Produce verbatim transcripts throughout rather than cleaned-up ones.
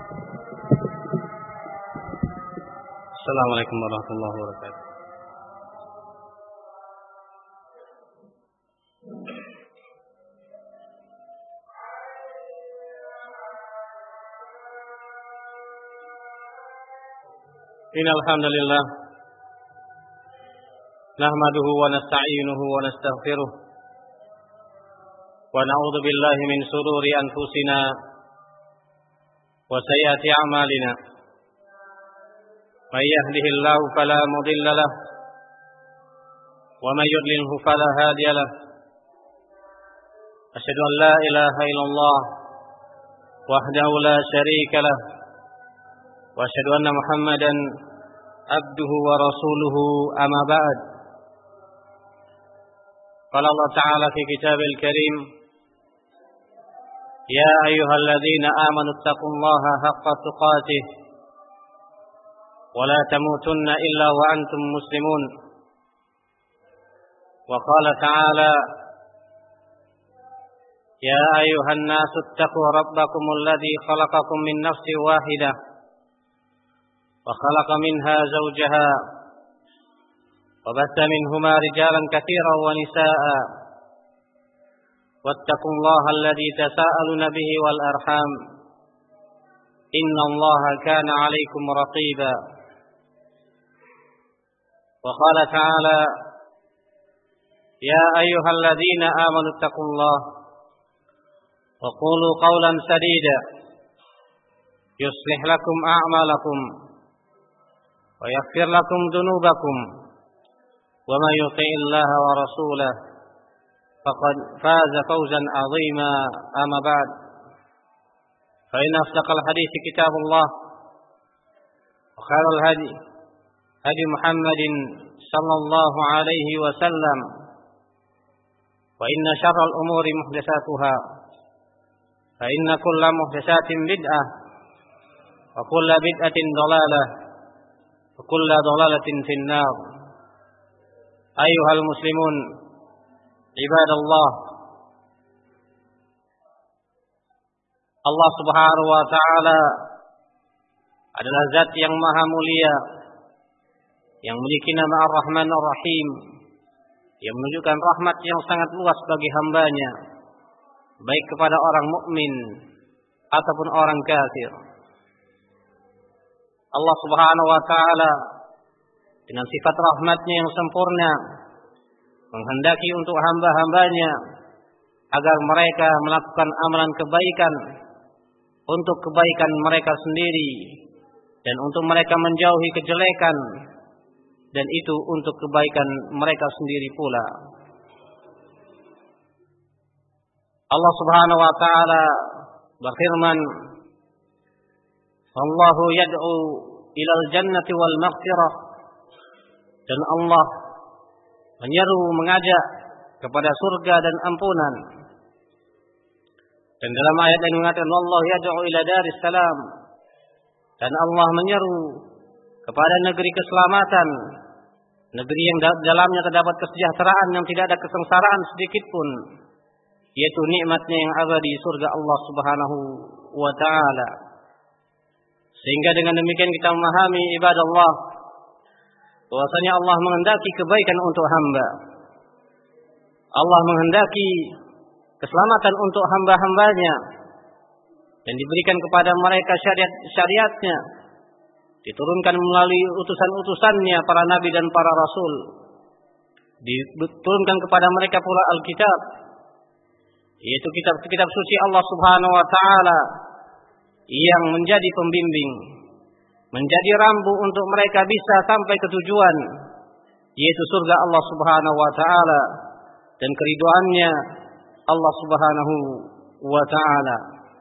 Assalamualaikum warahmatullahi wabarakatuh. Innal hamdalillah nahmaduhu wa nasta'inuhu wa nastaghfiruh wa na'udzu billahi min shururi anfusina wa sayyiati a'malina. May yahdihillahu fala mudilla lahu wa may yudlilhu fala hadiya lahu. Asyhadu an la ilaha illallah wahdahu la syarika lahu wa asyhadu anna Muhammadan abduhu wa rasuluhu amma ba'd. Qala Allah Ta'ala fi kitabil karim, ya ayyuhalladzina amanu taqullaha haqqa tuqatih wa la tamutunna illa wa antum muslimun. Wa qala ta'ala, ya ayyuhan nasu ittaqu rabbakumul ladzi khalaqakum min nafsin wahidah wa khalaqa minha zawjaha wa batha minhuma rijalan katsiran wa nisaa'a wattaqullaha alladzi tasaaluna bihi wal arham innallaha kana 'alaikum raqiba. Wa qala ta'ala, ya ayyuhalladzina amanu ittaqullaha wa qulu qawlan sadida yuslih lakum a'malakum wa yaghfir lakum dhunubakum wa may yuti'illaha wa rasulahu faqad faza fawzan 'azima. Amma ba'd, fa inna asdaqal hadithi kitabullah wa khairal hadi hadi Muhammadin sallallahu alaihi wasallam wa inna syarral umuri muhdatsatuha fa inna kulla muhdatsatin bid'ah wa kulla bid'atin dhalalah wa kulla dhalalatin finnar. Ayyuhal muslimun ibadallah, Allah Subhanahu wa taala adalah zat yang maha mulia, yang memiliki nama Ar-Rahman Ar-Rahim, yang menunjukkan rahmat yang sangat luas bagi hambanya, baik kepada orang mukmin ataupun orang kafir. Allah Subhanahu wa taala dengan sifat rahmatnya yang sempurna menghendaki untuk hamba-hambanya agar mereka melakukan amalan kebaikan untuk kebaikan mereka sendiri dan untuk mereka menjauhi kejelekan, dan itu untuk kebaikan mereka sendiri pula. Allah Subhanahu wa taala berfirman, Allahu yad'u ilal jannati wal maghfirah, dan Allah menyeru, mengajak kepada surga dan ampunan. Dan dalam ayat yang mengatakan Allah yad'u ila daris salam, dan Allah menyeru kepada negeri keselamatan, negeri yang dalamnya terdapat kesejahteraan yang tidak ada kesengsaraan sedikit pun, yaitu nikmatnya yang abadi surga Allah Subhanahu wa taala. Sehingga dengan demikian kita memahami ibadah Allah bahwasanya Allah menghendaki kebaikan untuk hamba. Allah menghendaki keselamatan untuk hamba-hambanya, dan diberikan kepada mereka syariat-syariatnya, diturunkan melalui utusan-utusannya para nabi dan para rasul, diturunkan kepada mereka pula Alkitab, yaitu kitab-kitab suci Allah Subhanahu wa taala yang menjadi pembimbing, menjadi rambu untuk mereka bisa sampai ke tujuan, yaitu surga Allah Subhanahu wa taala dan keriduannya Allah Subhanahu wa taala.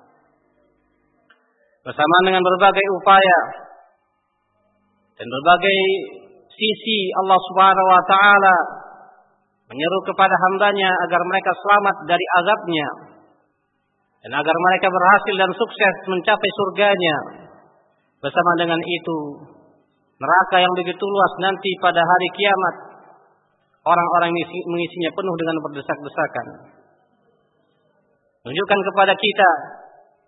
Bersamaan dengan berbagai upaya dan berbagai sisi, Allah Subhanahu wa taala menyeru kepada hambanya agar mereka selamat dari azabnya dan agar mereka berhasil dan sukses mencapai surganya. Bersama dengan itu, neraka yang begitu luas nanti pada hari kiamat, orang-orang mengisinya penuh dengan berdesak-desakan. Menunjukkan kepada kita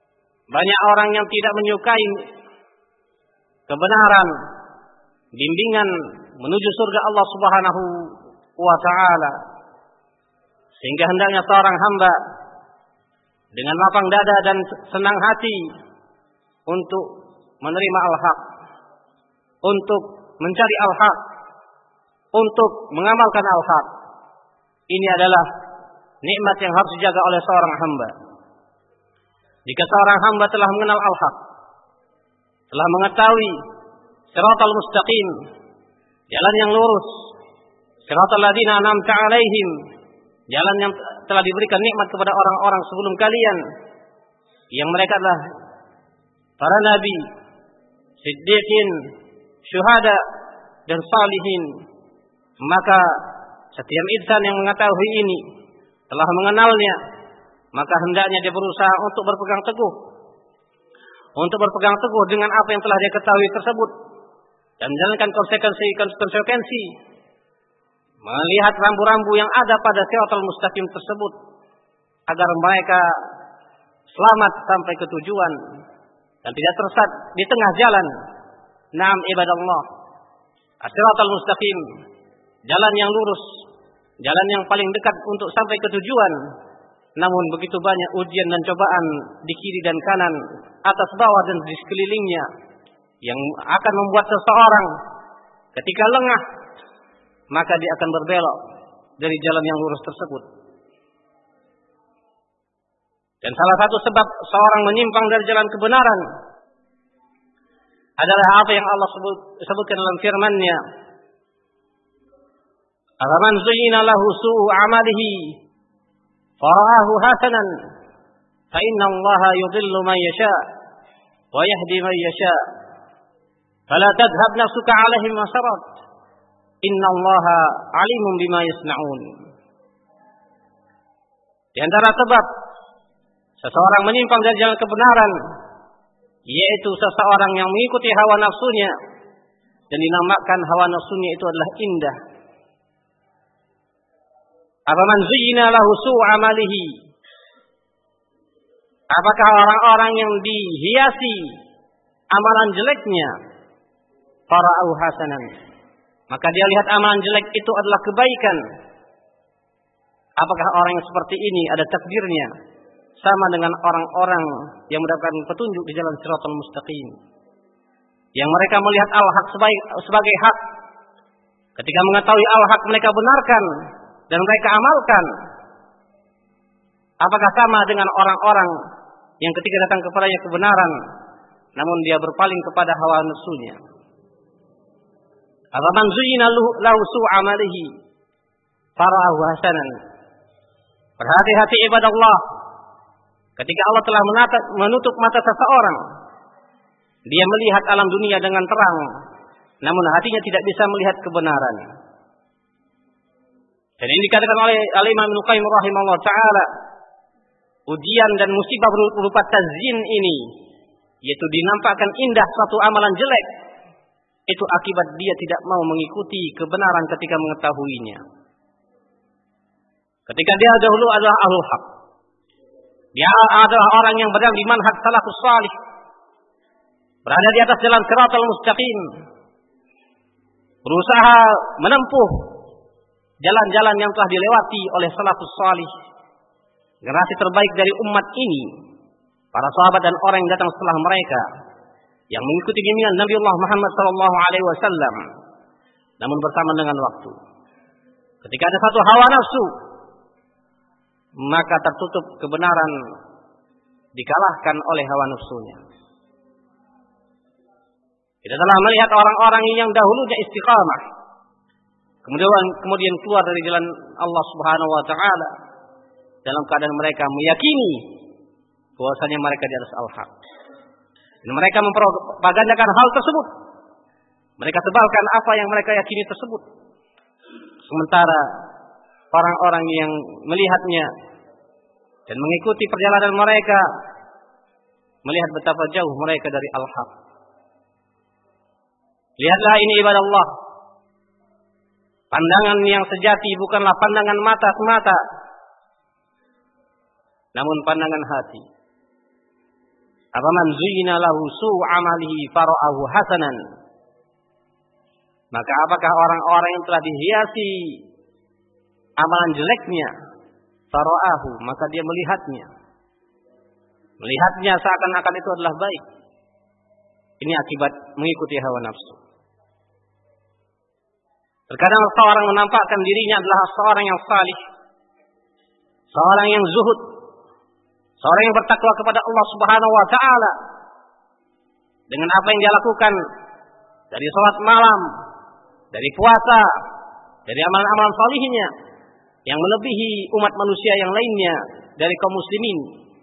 banyak orang yang tidak menyukai kebenaran, bimbingan menuju surga Allah Subhanahu wa taala. Sehingga hendaknya seorang hamba dengan lapang dada dan senang hati untuk menerima al-haq, untuk mencari al-haq, untuk mengamalkan al-haq. Ini adalah nikmat yang harus dijaga oleh seorang hamba. Jika seorang hamba telah mengenal al-haq, telah mengetahui siratal mustaqim, jalan yang lurus, siratal ladzina an'amta 'alaihim, jalan yang telah diberikan nikmat kepada orang-orang sebelum kalian, yang mereka adalah para nabi, siddiqin, syuhada, dan salihin, maka setiap insan yang mengetahui ini, telah mengenalnya, maka hendaknya dia berusaha untuk berpegang teguh, untuk berpegang teguh dengan apa yang telah dia ketahui tersebut, dan menjalankan konsekuensi-konsekuensi, melihat rambu-rambu yang ada pada siratal mustaqim tersebut, agar mereka selamat sampai ke tujuan dan tidak tersesat di tengah jalan. Naam ibadallah, as-siratal mustaqim, jalan yang lurus, jalan yang paling dekat untuk sampai ke tujuan. Namun begitu banyak ujian dan cobaan di kiri dan kanan, atas bawah dan di sekelilingnya, yang akan membuat seseorang ketika lengah, maka dia akan berbelok dari jalan yang lurus tersebut. Dan salah satu sebab seorang menyimpang dari jalan kebenaran adalah apa yang Allah sebut, sebutkan dalam firman-Nya, "Afaman zuyyina lahu su'u 'amalihi fara'ahu hasanan fa inna Allaha yudhillu man yasha wa yahdi man yasha fala tadhhab nafsuka 'alaihim hasarat inna Allaha 'alimun bima yasna'un." Di antara sebab seseorang menyimpang dari jalan kebenaran, yaitu seseorang yang mengikuti hawa nafsunya, dan dinamakan hawa nafsunya itu adalah indah. Afaman zuyyina lahu su'u 'amalihi, apakah orang-orang yang dihiasi amalan jeleknya, fara'u hasanan, maka dia lihat amalan jelek itu adalah kebaikan. Apakah orang yang seperti ini ada takdirnya sama dengan orang-orang yang mendapatkan petunjuk di jalan siratal mustaqim, yang mereka melihat al-haq sebagai, sebagai hak, ketika mengetahui al-haq mereka benarkan dan mereka amalkan. Apakah sama dengan orang-orang yang ketika datang kepadanya kebenaran, namun dia berpaling kepada hawa nafsunya? Afaman zuyyina lahu su'u 'amalihi fara'ahu hasanan. Berhati-hati ibadallah, ketika Allah telah menata, menutup mata seseorang, dia melihat alam dunia dengan terang, namun hatinya tidak bisa melihat kebenaran. Dan ini dikatakan oleh Al-Imam Ibnu Qayyim rahimahullah ta'ala, ujian dan musibah berupa tazyin ini, yaitu dinampakkan indah suatu amalan jelek, itu akibat dia tidak mau mengikuti kebenaran ketika mengetahuinya. Ketika dia dahulu adalah ahlul haq, dia adalah orang yang berada di manhaj salafus salih, berada di atas jalan siratal mustaqim, berusaha menempuh jalan-jalan yang telah dilewati oleh salafus salih, generasi terbaik dari umat ini, para sahabat dan orang yang datang setelah mereka, yang mengikuti bimbingan Nabi Allah Muhammad sallallahu alaihi wasallam. Namun bersama dengan waktu, ketika ada satu hawa nafsu, maka tertutup kebenaran, dikalahkan oleh hawa nafsunya. Kita telah melihat orang-orang yang dahulunya istiqamah, kemudian kemudian keluar dari jalan Allah Subhanahu wa taala dalam keadaan mereka meyakini bahwasanya mereka di atas al-haq. Dan mereka mempropagandakan hal tersebut. Mereka tebalkan apa yang mereka yakini tersebut. Sementara orang-orang yang melihatnya dan mengikuti perjalanan mereka, melihat betapa jauh mereka dari al-haq. Lihatlah ini ibadah Allah. Pandangan yang sejati bukanlah pandangan mata semata, namun pandangan hati. Afaman zuyyina lahu su'u 'amalihi fara'ahu hasanan. Maka apakah orang-orang yang telah dihiasi amalan jeleknya, fara'ahu, maka dia melihatnya. Melihatnya seakan-akan itu adalah baik. Ini akibat mengikuti hawa nafsu. Terkadang seorang menampakkan dirinya adalah seorang yang salih, seorang yang zuhud, seorang yang bertakwa kepada Allah Subhanahu wa taala. Dengan apa yang dia lakukan dari salat malam, dari puasa, dari amalan-amalan salihnya yang melebihi umat manusia yang lainnya dari kaum muslimin.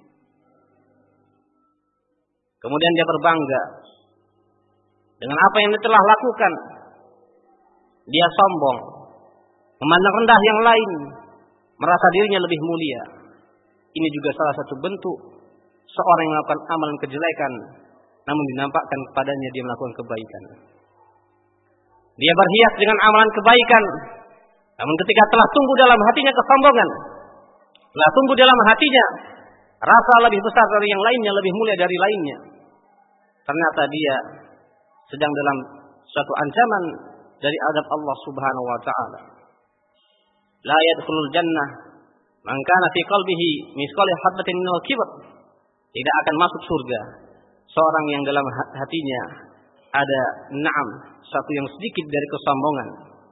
Kemudian dia berbangga dengan apa yang dia telah lakukan. Dia sombong, memandang rendah yang lain, merasa dirinya lebih mulia. Ini juga salah satu bentuk seorang yang melakukan amalan kejelekan, namun dinampakkan kepadanya dia melakukan kebaikan. Dia berhias dengan amalan kebaikan, namun ketika telah tumbuh dalam hatinya kesombongan, telah tumbuh dalam hatinya rasa lebih besar dari yang lainnya, lebih mulia dari lainnya, ternyata dia sedang dalam suatu ancaman dari adab Allah Subhanahu wa taala. La yadkhulul jannah man kana fi qalbihi mithqala habatin minal kibr. Tidak akan masuk surga seorang yang dalam hatinya ada na'am, satu yang sedikit dari kesombongan.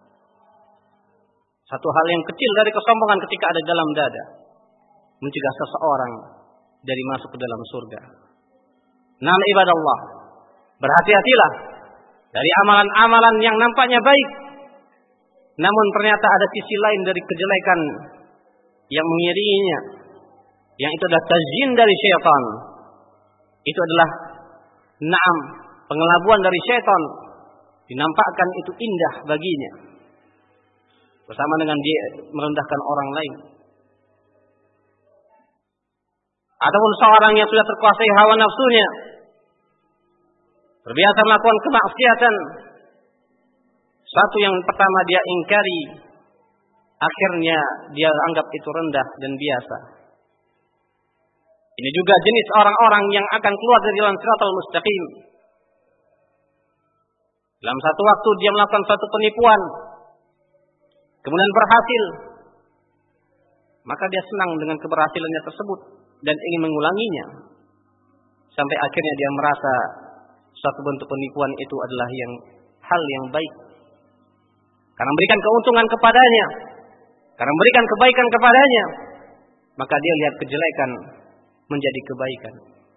Satu hal yang kecil dari kesombongan ketika ada dalam dada, mencegah seseorang dari masuk ke dalam surga. Nam ibadallah, berhati-hatilah dari amalan-amalan yang nampaknya baik, namun ternyata ada sisi lain dari kejelekan yang mengiringinya, yang itu adalah tazyin dari syaitan. Itu adalah na'am, pengelabuan dari syaitan, dinampakkan itu indah baginya, bersama dengan dia merendahkan orang lain. Ataupun seorang yang sudah terkuasai hawa nafsunya, terbiasa melakukan kemaksiatan, satu yang pertama dia ingkari, akhirnya dia anggap itu rendah dan biasa. Ini juga jenis orang-orang yang akan keluar dari jalan Shiratal Mustaqim. Dalam satu waktu dia melakukan suatu penipuan, kemudian berhasil, maka dia senang dengan keberhasilannya tersebut dan ingin mengulanginya, sampai akhirnya dia merasa suatu bentuk penipuan itu adalah yang hal yang baik, karena memberikan keuntungan kepadanya, karena memberikan kebaikan kepadanya, maka dia lihat kejelekan menjadi kebaikan.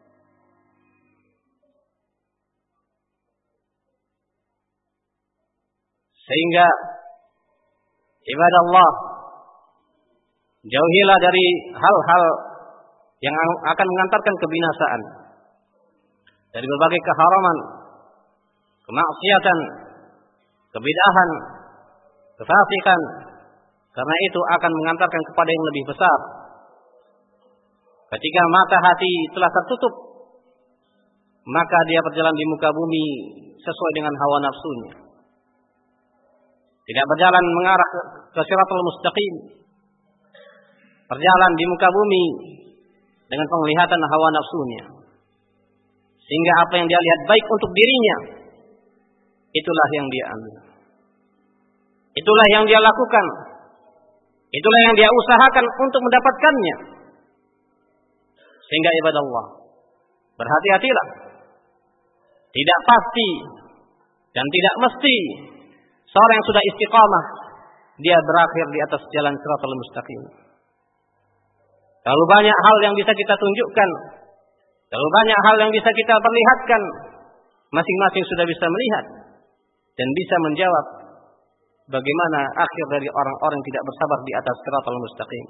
Sehingga ibadah Allah, jauhilah dari hal-hal yang akan mengantarkan kebinasaan, dari berbagai keharaman, kemaksiatan, kebid'ahan, kefasikan, karena itu akan mengantarkan kepada yang lebih besar. Ketika mata hati telah tertutup, maka dia berjalan di muka bumi sesuai dengan hawa nafsunya, tidak berjalan mengarah ke, ke Shiratal Mustaqim, berjalan di muka bumi dengan penglihatan hawa nafsunya, sehingga apa yang dia lihat baik untuk dirinya, itulah yang dia ambil, itulah yang dia lakukan, itulah yang dia usahakan untuk mendapatkannya. Sehingga ibadah Allah, berhati-hatilah. Tidak pasti dan tidak mesti seorang yang sudah istiqamah dia berakhir di atas jalan Shiratal Mustaqim. Terlalu banyak hal yang bisa kita tunjukkan, terlalu banyak hal yang bisa kita perlihatkan. Masing-masing sudah bisa melihat dan bisa menjawab bagaimana akhir dari orang-orang yang tidak bersabar di atas Shiratal Mustaqim.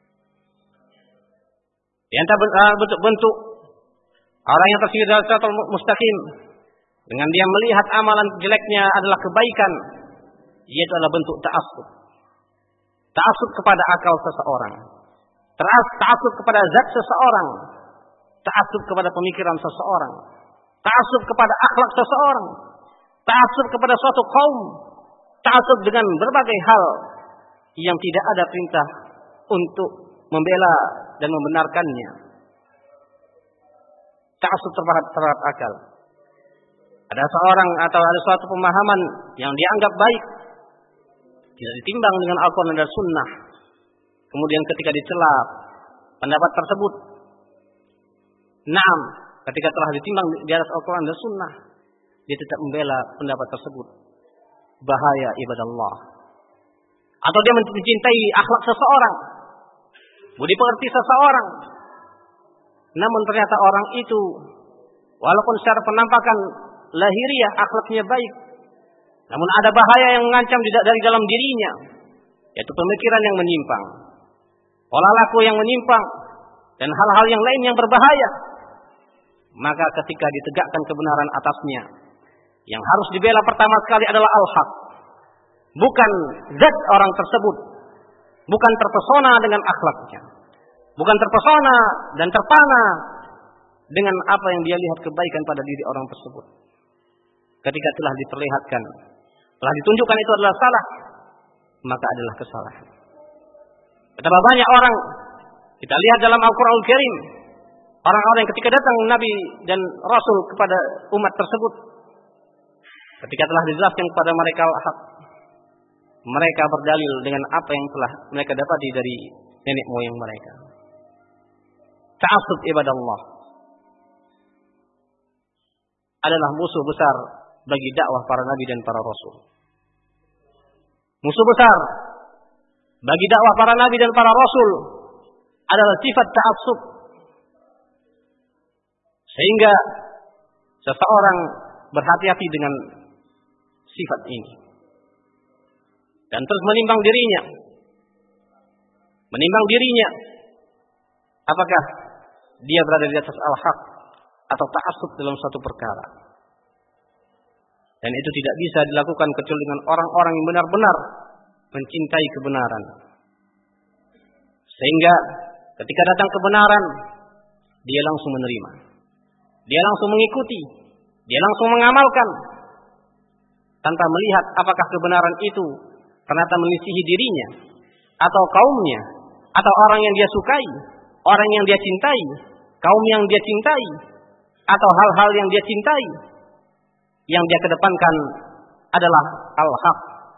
Di antara bentuk-bentuk orang yang tersingkir dari Shiratal Mustaqim dengan dia melihat amalan jeleknya adalah kebaikan, yaitu adalah bentuk ta'assub. Ta'assub kepada akal seseorang, ta'assub kepada zat seseorang, ta'assub kepada pemikiran seseorang, ta'assub kepada akhlak seseorang, ta'assub kepada suatu kaum, ta'assub dengan berbagai hal yang tidak ada perintah untuk membela dan membenarkannya. ta'assub terhadap akal. Ada seorang atau ada suatu pemahaman yang dianggap baik, tidak ditimbang dengan Al-Quran dan Sunnah. Kemudian ketika dicela pendapat tersebut, naam, ketika telah ditimbang di atas Al-Quran dan Sunnah, dia tetap membela pendapat tersebut. Bahaya ibadallah. Atau dia mencintai akhlak seseorang, budi pekerti seseorang, namun ternyata orang itu walaupun secara penampakan lahiriah akhlaknya baik, namun ada bahaya yang mengancam dari dalam dirinya, yaitu pemikiran yang menyimpang, pola laku yang menyimpang, dan hal-hal yang lain yang berbahaya. Maka ketika ditegakkan kebenaran atasnya, yang harus dibela pertama sekali adalah al-haq, bukan zat orang tersebut, bukan terpesona dengan akhlaknya, bukan terpesona dan terpana dengan apa yang dia lihat kebaikan pada diri orang tersebut. Ketika telah diperlihatkan, telah ditunjukkan itu adalah salah, maka adalah kesalahan. Betapa banyak orang kita lihat dalam Al-Quranul Karim, orang-orang yang ketika datang Nabi dan Rasul kepada umat tersebut, ketika telah dijelaskan kepada mereka hak, mereka berdalil dengan apa yang telah mereka dapati dari nenek moyang mereka. Ta'assub ibadallah adalah musuh besar bagi dakwah para nabi dan para rasul. Musuh besar bagi dakwah para nabi dan para rasul adalah sifat ta'assub. Sehingga seseorang berhati-hati dengan sifat ini dan terus menimbang dirinya, menimbang dirinya, apakah dia berada di atas al-haq atau ta'assub dalam suatu perkara. Dan itu tidak bisa dilakukan kecuali dengan orang-orang yang benar-benar mencintai kebenaran. Sehingga ketika datang kebenaran, dia langsung menerima, dia langsung mengikuti, dia langsung mengamalkan, tanpa melihat apakah kebenaran itu ternyata melisihi dirinya, atau kaumnya, atau orang yang dia sukai, orang yang dia cintai, kaum yang dia cintai, atau hal-hal yang dia cintai. Yang dia kedepankan adalah al-haq.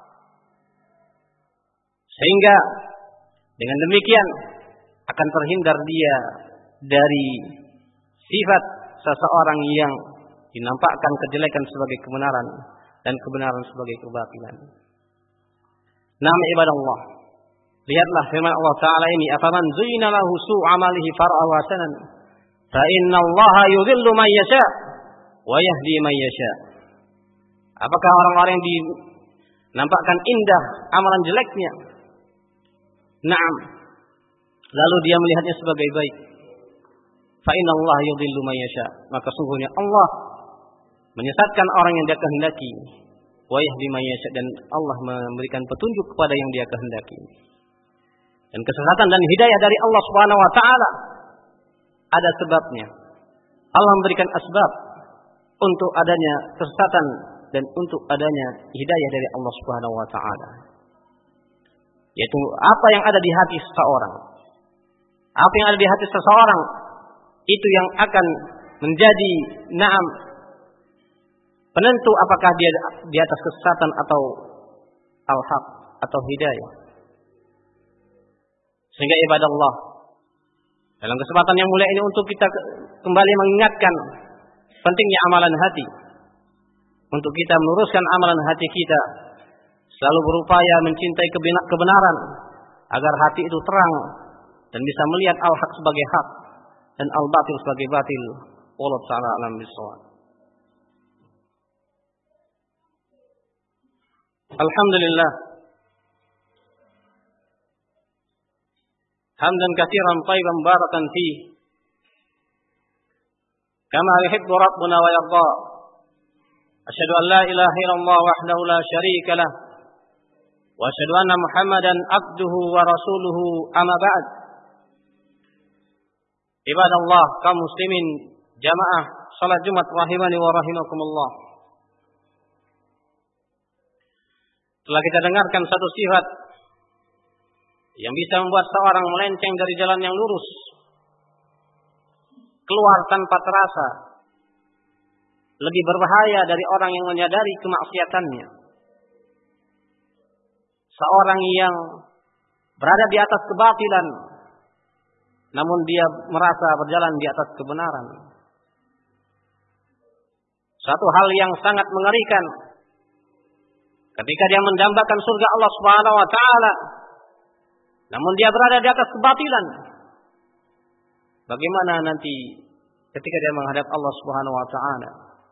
Sehingga dengan demikian akan terhindar dia dari sifat seseorang yang dinampakkan kejelekan sebagai kebenaran dan kebenaran sebagai kebatilan. Naam ibadallah, lihatlah firman Allah Ta'ala ini, afaman zuyina lahu su'u amalihi far'ahu hasanan fa inna Allaha yudhillu man yasha' wa yahdi man yasha'. Apakah orang-orang yang dinampakkan indah amalan jeleknya, naam, lalu dia melihatnya sebagai baik, fa inna Allaha yudhillu man yasha', maka sungguhnya Allah menyesatkan orang yang dia kehendaki, wa yahdi man yasha', dan Allah memberikan petunjuk kepada yang dia kehendaki. Dan kesesatan dan hidayah dari Allah Subhanahu wa taala ada sebabnya. Allah memberikan asbab untuk adanya kesesatan dan untuk adanya hidayah dari Allah Subhanahu wa taala. Yaitu apa yang ada di hati seseorang. Apa yang ada di hati seseorang itu yang akan menjadi naam penentu apakah dia di atas kesesatan atau al-haq atau hidayah. Sehingga ibadah Allah, dalam kesempatan yang mulia ini untuk kita kembali mengingatkan pentingnya amalan hati. Untuk kita meluruskan amalan hati kita, selalu berupaya mencintai kebenaran agar hati itu terang dan bisa melihat al-haq sebagai hak dan al-batil sebagai batil. Wallahu ta'ala a'lam bishawab. Alhamdulillah, hamdan katsiran thayyiban barakan fihi kama yuhibbu rabbuna wa yarda. Asyhadu an la ilaha illallah wahdahu la syarika lah wa asyhadu anna Muhammadan abduhu wa rasuluhu, amma ba'd. Ibadallah, kaum muslimin jamaah salat Jumat rahimani wa rahimakumullah. Telah kita dengarkan satu sifat yang bisa membuat seorang melenceng dari jalan yang lurus, keluar tanpa terasa lebih berbahaya dari orang yang menyadari kemaksiatannya. Seorang yang berada di atas kebatilan, namun dia merasa berjalan di atas kebenaran. Satu hal yang sangat mengerikan ketika dia mendambakan surga Allah Subhanahu wa taala, namun dia berada di atas kebatilan. Bagaimana nanti ketika dia menghadap Allah Subhanahu wa taala?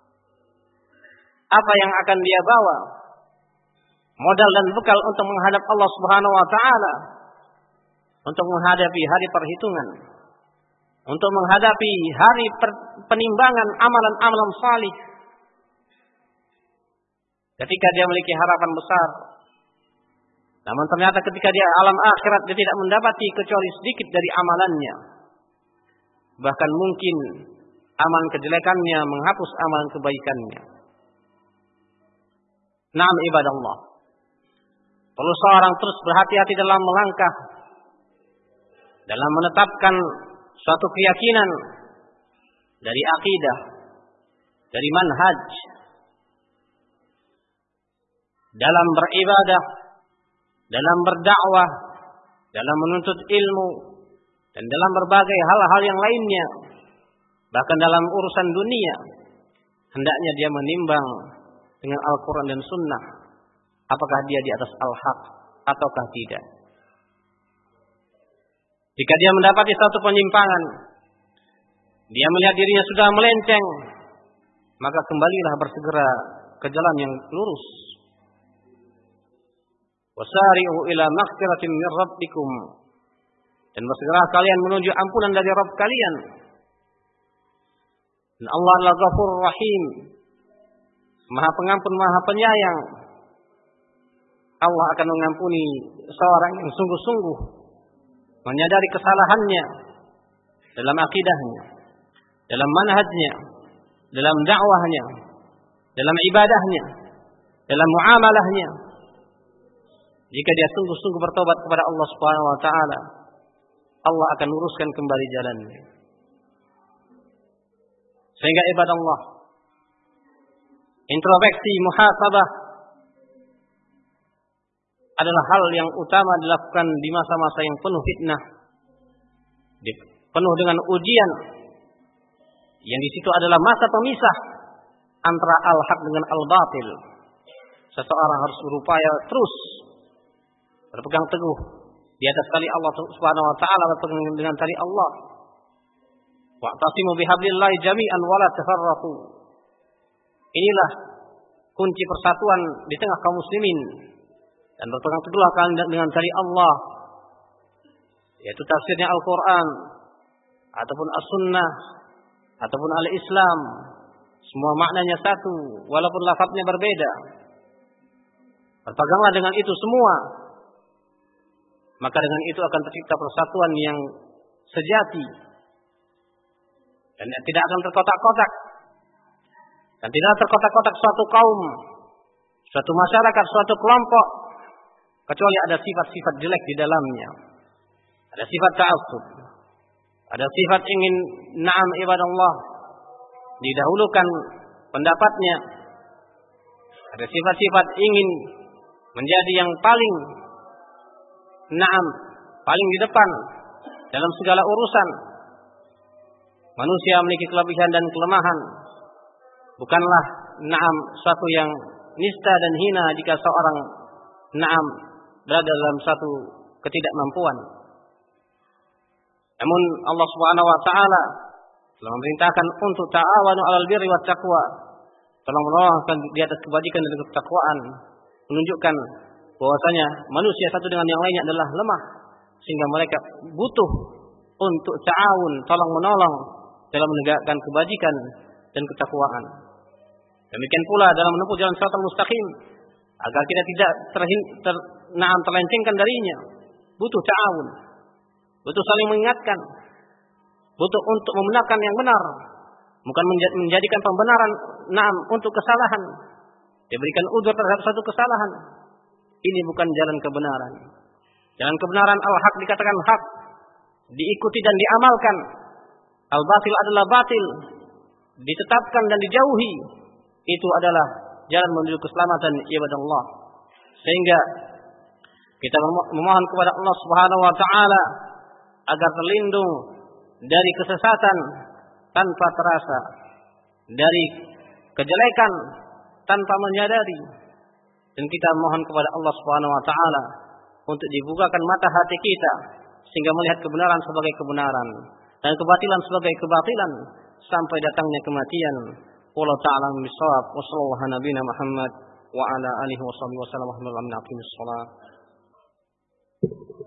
Apa yang akan dia bawa? Modal dan bekal untuk menghadap Allah Subhanahu wa taala, untuk menghadapi hari perhitungan, untuk menghadapi hari penimbangan amalan-amalan salih. Ketika dia memiliki harapan besar, namun ternyata ketika dia alam akhirat dia tidak mendapati kecuali sedikit dari amalannya. Bahkan mungkin amalan kejelekannya menghapus amalan kebaikannya. Naam ibadallah. Perlu seorang terus berhati-hati dalam melangkah, dalam menetapkan suatu keyakinan dari akidah, dari manhaj, dalam beribadah, dalam berdakwah, dalam menuntut ilmu, dan dalam berbagai hal-hal yang lainnya. Bahkan dalam urusan dunia, hendaknya dia menimbang dengan Al-Quran dan Sunnah, apakah dia di atas al-haq ataukah tidak. Jika dia mendapati satu penyimpangan, dia melihat dirinya sudah melenceng, maka kembalilah bersegera ke jalan yang lurus. Wasari'u ila maghfiratin min rabbikum, dan bersegera kalian menuju ampunan dari Rabb kalian. Dan Allah adalah Ghafurur Rahim, Maha Pengampun, Maha Penyayang. Allah akan mengampuni seorang yang sungguh-sungguh menyadari kesalahannya dalam akidahnya, dalam manhajnya, dalam dakwahnya, dalam ibadahnya, dalam muamalahnya. Jika dia sungguh-sungguh bertobat kepada Allah Subhanahu wa taala, Allah akan luruskan kembali jalannya. Sehingga ibadah Allah, introspeksi, muhasabah adalah hal yang utama dilakukan di masa-masa yang penuh fitnah, penuh dengan ujian, yang di situ adalah masa pemisah antara al-haq dengan al-batil. Seseorang harus berupaya terus berpegang teguh di atas tali Allah Subhanahu wa taala, berpegang dengan tali Allah. Wa'tasimu bihablillahi jami'an wa la tafarraqu. Inilah kunci persatuan di tengah kaum muslimin, dan berpegang teguhlah kalian dengan tali Allah, yaitu tafsirnya Al-Quran ataupun As-Sunnah ataupun Al-Islam. Semua maknanya satu walaupun lafadznya berbeda. Berpeganglah dengan itu semua, maka dengan itu akan tercipta persatuan yang sejati, dan tidak akan terkotak-kotak, dan tidak terkotak-kotak suatu kaum, suatu masyarakat, suatu kelompok, kecuali ada sifat-sifat jelek di dalamnya. Ada sifat ta'assub, ada sifat ingin na'am ibadallah, didahulukan pendapatnya, ada sifat-sifat ingin menjadi yang paling na'am, paling di depan dalam segala urusan. Manusia memiliki kelebihan dan kelemahan. Bukanlah na'am suatu yang nista dan hina jika seorang na'am berada dalam satu ketidakmampuan. Namun Allah Subhanahu wa taala telah memerintahkan untuk ta'awanu 'alal birri wat taqwa, tolong menolong di atas kebajikan dan ketakwaan, menunjukkan bahwasanya manusia satu dengan yang lainnya adalah lemah, sehingga mereka butuh untuk ta'awun, tolong menolong dalam menegakkan kebajikan dan ketakwaan. Demikian pula dalam menempuh jalan shiratal mustaqim, agar kita tidak terhin, ter, naam, terlencengkan darinya, butuh ta'awun, butuh saling mengingatkan, butuh untuk membenarkan yang benar, bukan menjadikan pembenaran naam untuk kesalahan, diberikan udzur terhadap satu kesalahan. Ini bukan jalan kebenaran. Jalan kebenaran al-haq dikatakan hak, diikuti dan diamalkan. al-batil adalah batil, ditetapkan dan dijauhi, itu adalah jalan menuju keselamatan ibadah Allah. Sehingga kita memohon kepada Allah Subhanahu wa taala agar terlindung dari kesesatan tanpa terasa, dari kejelekan tanpa menyadari. Dan kita mohon kepada Allah Subhanahu wa taala untuk dibukakan mata hati kita sehingga melihat kebenaran sebagai kebenaran dan kebatilan sebagai kebatilan sampai datangnya kematian. Wallahu ta'ala bishawab. Wassallallahu nabiyana Muhammad wa ala alihi wasallam wa sallam.